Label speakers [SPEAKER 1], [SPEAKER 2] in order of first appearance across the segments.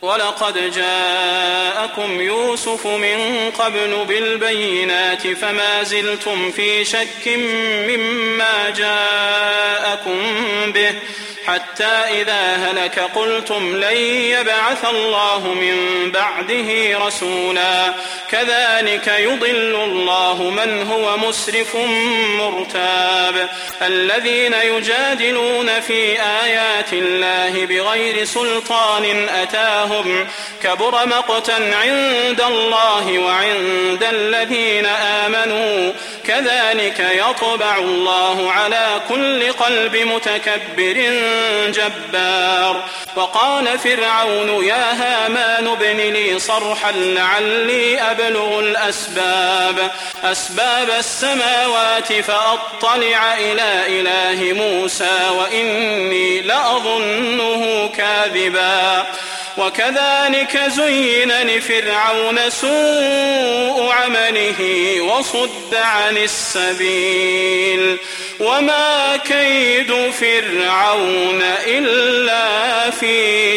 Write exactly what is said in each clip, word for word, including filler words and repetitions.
[SPEAKER 1] ولقد جاءكم يوسف من قبل بالبينات فما زلتم في شك مما جاءكم به حتى إذا هلك قلتم لن يبعث الله من بعده رسولا كذلك يضل الله من هو مسرف مرتاب الذين يجادلون في آيات الله بغير سلطان أتاهم كبر مقتا عند الله وعند الذين آمنوا كذلك يطبع الله على كل قلب متكبر جبار وقال فرعون يا هامان ابن لي صرحا لعلي أبلغ الأسباب أسباب السماوات فأطلع إلى إله موسى وإني لأظنه كاذبا وكذلك زين لفرعون سوء عمله وصد عن السبيل وما كيد فرعون إلا في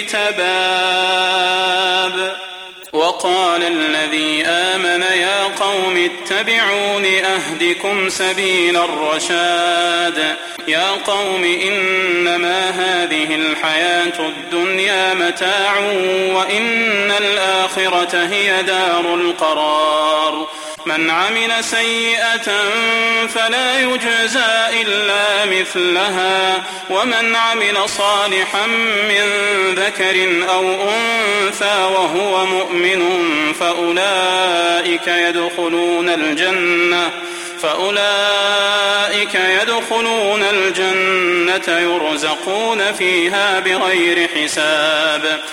[SPEAKER 1] تباب وقال الذي آمن يا قوم اتبعون أهدكم سبيل الرشاد يا قوم إنما هذه الحياة الدنيا متاع وإن الآخرة هي دار القرار من عمل سيئة فلا يجزى إلا مثلها ومن عمل صالحا من ذكر أو أنثى وهو مؤمن فأولئك يدخلون الجنة فأولئك يدخلون الجنة يرزقون فيها بغير حساب